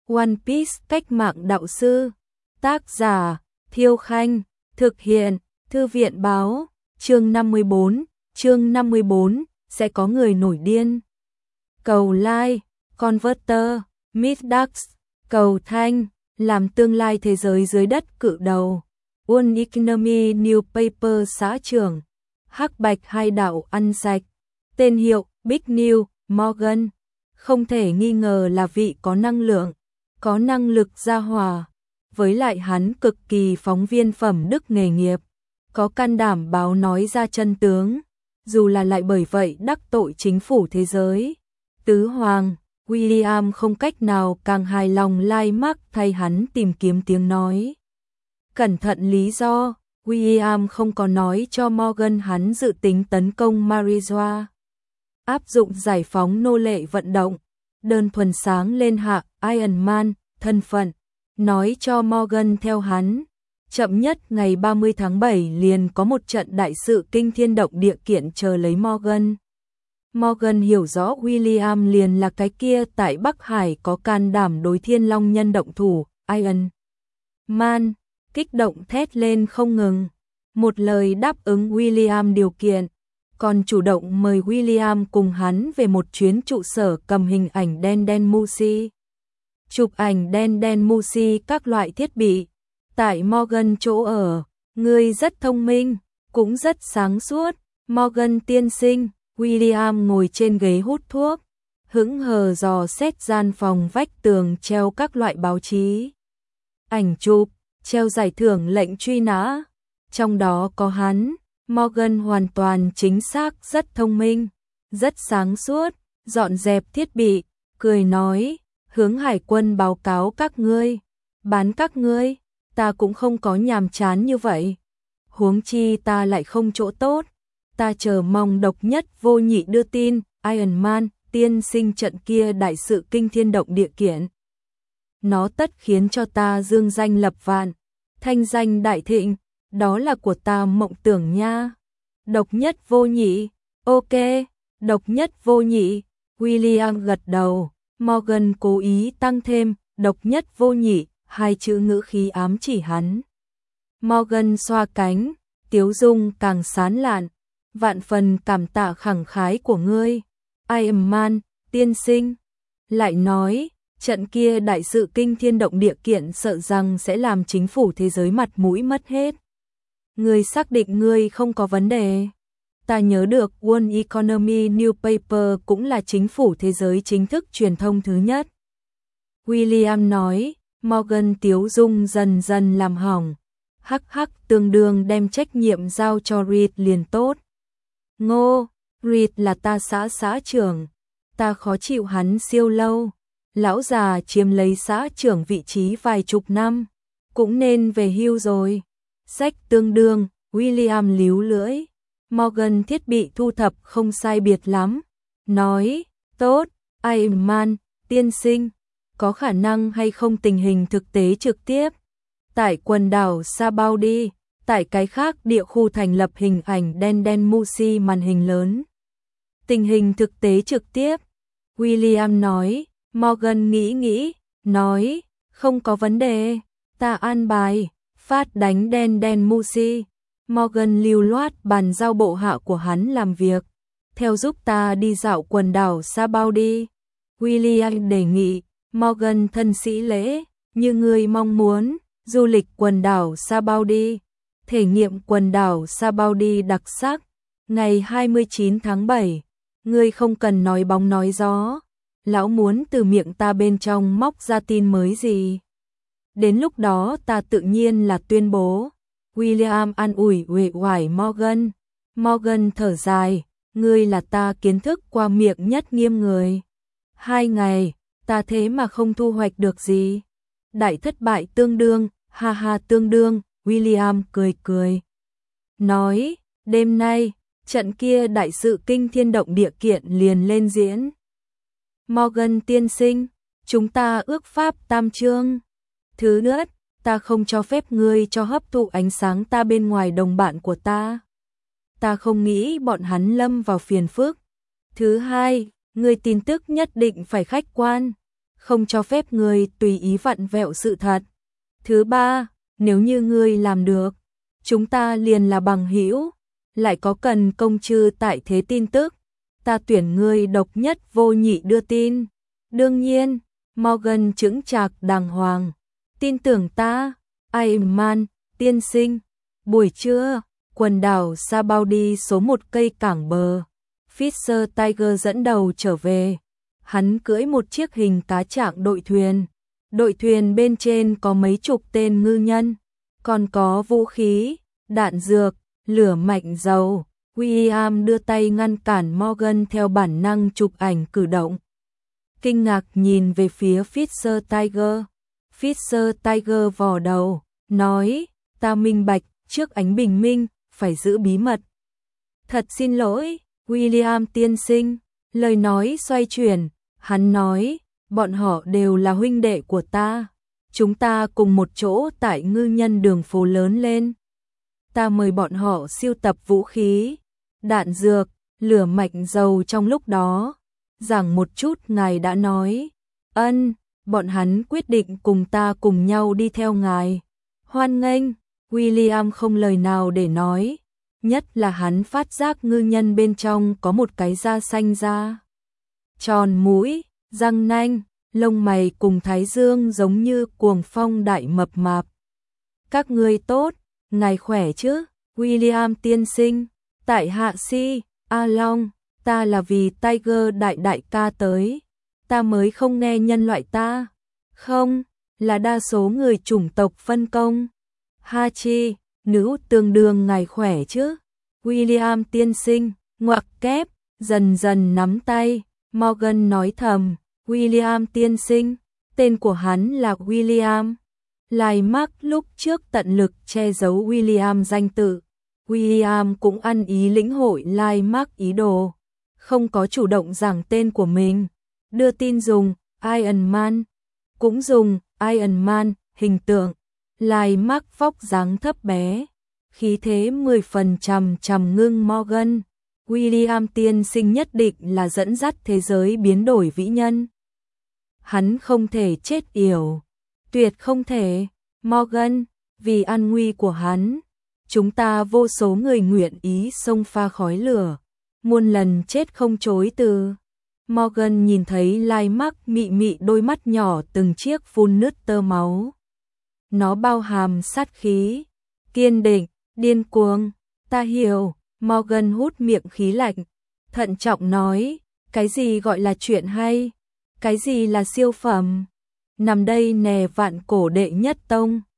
One Piece cách mạng đạo sư. Tác giả Thiêu Khanh. Thực hiện Thư viện báo. Chương 54 sẽ có người nổi điên. Cầu like, Converter, Midax, cầu thanh, làm tương lai thế giới dưới đất cự đầu. One Economy Newspaper xã trưởng. Hắc bạch hai đạo ăn sạch. Tên hiệu Big New, Morgan. Không thể nghi ngờ là vị có năng lượng, có năng lực gia hòa. Với lại hắn cực kỳ phóng viên phẩm đức nghề nghiệp, có can đảm báo nói ra chân tướng, dù là lại bởi vậy đắc tội chính phủ thế giới. Tứ Hoàng, William không cách nào càng hài lòng lai mắc thay hắn tìm kiếm tiếng nói. Cẩn thận lý do, William không có nói cho Morgan hắn dự tính tấn công Marijoa. Áp dụng giải phóng nô lệ vận động, đơn thuần sáng lên hạ Iron Man, thân phận, nói cho Morgan theo hắn. Chậm nhất ngày 30 tháng 7 liền có một trận đại sự kinh thiên động địa kiện chờ lấy Morgan. Morgan hiểu rõ William liền là cái kia tại Bắc Hải có can đảm đối Thiên Long Nhân động thủ, Iron Man, kích động thét lên không ngừng. Một lời đáp ứng William điều kiện, còn chủ động mời William cùng hắn về một chuyến trụ sở cầm hình ảnh đen Musi. Chụp ảnh đen Musi các loại thiết bị. Tại Morgan chỗ ở, ngươi rất thông minh, cũng rất sáng suốt. Morgan tiên sinh, William ngồi trên ghế hút thuốc, hững hờ dò xét gian phòng vách tường treo các loại báo chí. Ảnh chụp, treo giải thưởng lệnh truy nã. Trong đó có hắn. Morgan hoàn toàn chính xác rất thông minh, rất sáng suốt, dọn dẹp thiết bị, cười nói, hướng hải quân báo cáo các ngươi, bán các ngươi, ta cũng không có nhàm chán như vậy. Huống chi ta lại không chỗ tốt, ta chờ mong độc nhất vô nhị đưa tin, Iron Man, tiên sinh trận kia đại sự kinh thiên động địa kiện. Nó tất khiến cho ta dương danh lập vạn, thanh danh đại thịnh. Đó là của ta mộng tưởng nha. Độc nhất vô nhị. Ok, độc nhất vô nhị. William gật đầu. Morgan cố ý tăng thêm độc nhất vô nhị, hai chữ ngữ khí ám chỉ hắn. Morgan xoa cánh, tiếu dung càng sán lạn. Vạn phần cảm tạ khẳng khái của ngươi, Iron Man, tiên sinh. Lại nói, trận kia đại sự kinh thiên động địa kiện sợ rằng sẽ làm chính phủ thế giới mặt mũi mất hết. Ngươi xác định ngươi không có vấn đề. Ta nhớ được One Economy Newspaper cũng là chính phủ thế giới chính thức truyền thông thứ nhất. William nói. Morgan tiếu dung dần dần làm hỏng. Hắc tương đương đem trách nhiệm giao cho Reed liền tốt. Ngô, Reed là ta xã trưởng. Ta khó chịu hắn siêu lâu. Lão già chiếm lấy xã trưởng vị trí vài chục năm, cũng nên về hưu rồi. Sách tương đương, William líu lưỡi. Morgan thiết bị thu thập không sai biệt lắm. Nói, tốt, Iron Man, tiên sinh, có khả năng hay không tình hình thực tế trực tiếp. Tại quần đảo Sabaudi, tại cái khác địa khu thành lập hình ảnh đen Musi màn hình lớn. Tình hình thực tế trực tiếp, William nói. Morgan nghĩ, nói, không có vấn đề, ta an bài. Phát đánh đen Musi. Morgan lưu loát bàn giao bộ hạ của hắn làm việc. Theo giúp ta đi dạo quần đảo Sabaudi. William đề nghị. Morgan thân sĩ lễ, như ngươi mong muốn, du lịch quần đảo Sabaudi. Thể nghiệm quần đảo Sabaudi đặc sắc. Ngày 29 tháng 7, ngươi không cần nói bóng nói gió. Lão muốn từ miệng ta bên trong móc ra tin mới gì. Đến lúc đó ta tự nhiên là tuyên bố. William an ủi uể oải Morgan. Morgan thở dài, ngươi là ta kiến thức qua miệng nhất nghiêm người. 2 ngày, ta thế mà không thu hoạch được gì. Đại thất bại tương đương, ha tương đương, William cười. Nói, đêm nay, trận kia đại sự kinh thiên động địa kiện liền lên diễn. Morgan tiên sinh, chúng ta ước pháp tam chương. Thứ nhất, ta không cho phép ngươi cho hấp thụ ánh sáng ta bên ngoài đồng bạn của ta. Ta không nghĩ bọn hắn lâm vào phiền phức. Thứ hai, ngươi tin tức nhất định phải khách quan, không cho phép ngươi tùy ý vặn vẹo sự thật. Thứ ba, nếu như ngươi làm được, chúng ta liền là bằng hữu, lại có cần công chư tại thế tin tức, ta tuyển ngươi độc nhất vô nhị đưa tin. Đương nhiên, Morgan chững chạc đàng hoàng, tin tưởng ta, Ayman, tiên sinh. Buổi trưa, quần đảo Sabaudi số 1 cây cảng bờ, Fisher Tiger dẫn đầu trở về. Hắn cưỡi một chiếc hình cá trạng đội thuyền. Đội thuyền bên trên có mấy chục tên ngư nhân, còn có vũ khí, đạn dược, lửa mạnh dầu. William đưa tay ngăn cản Morgan theo bản năng chụp ảnh cử động. Kinh ngạc nhìn về phía Fisher Tiger. Fisher Tiger vò đầu, nói, ta minh bạch, trước ánh bình minh, phải giữ bí mật. Thật xin lỗi, William tiên sinh. Lời nói xoay chuyển, hắn nói, bọn họ đều là huynh đệ của ta. Chúng ta cùng một chỗ tại ngư nhân đường phố lớn lên. Ta mời bọn họ sưu tập vũ khí, đạn dược, lửa mạnh dầu trong lúc đó. Giảng một chút ngài đã nói. Bọn hắn quyết định cùng ta cùng nhau đi theo ngài. Hoan nghênh, William không lời nào để nói. Nhất là hắn phát giác ngư nhân bên trong có một cái da xanh da tròn mũi, răng nanh, lông mày cùng thái dương giống như cuồng phong đại mập mạp. Các ngươi tốt, ngài khỏe chứ, William tiên sinh. Tại hạ Si, A Long, ta là vì Tiger đại ca tới. Ta mới không nghe nhân loại ta. Không, là đa số người chủng tộc phân công. Hachi, nữ tương đương ngài khỏe chứ. William tiên sinh, ngoặc kép, dần dần nắm tay. Morgan nói thầm, William tiên sinh, tên của hắn là William. Lai Mark lúc trước tận lực che giấu William danh tự. William cũng ăn ý lĩnh hội Lai Mark ý đồ, không có chủ động giảng tên của mình. Đưa tin dùng Iron Man, cũng dùng Iron Man hình tượng. Lai Mark vóc dáng thấp bé, khí thế 10 phần trầm ngưng Morgan. William tiên sinh nhất định là dẫn dắt thế giới biến đổi vĩ nhân. Hắn không thể chết yểu, tuyệt không thể. Morgan, vì an nguy của hắn, chúng ta vô số người nguyện ý xông pha khói lửa, muôn lần chết không chối từ. Morgan nhìn thấy Lai Mark mị đôi mắt nhỏ từng chiếc phun nứt tơ máu. Nó bao hàm sát khí, kiên định, điên cuồng. Ta hiểu. Morgan hút miệng khí lạnh, thận trọng nói, cái gì gọi là chuyện hay, cái gì là siêu phẩm. Nằm đây nè vạn cổ đệ nhất tông.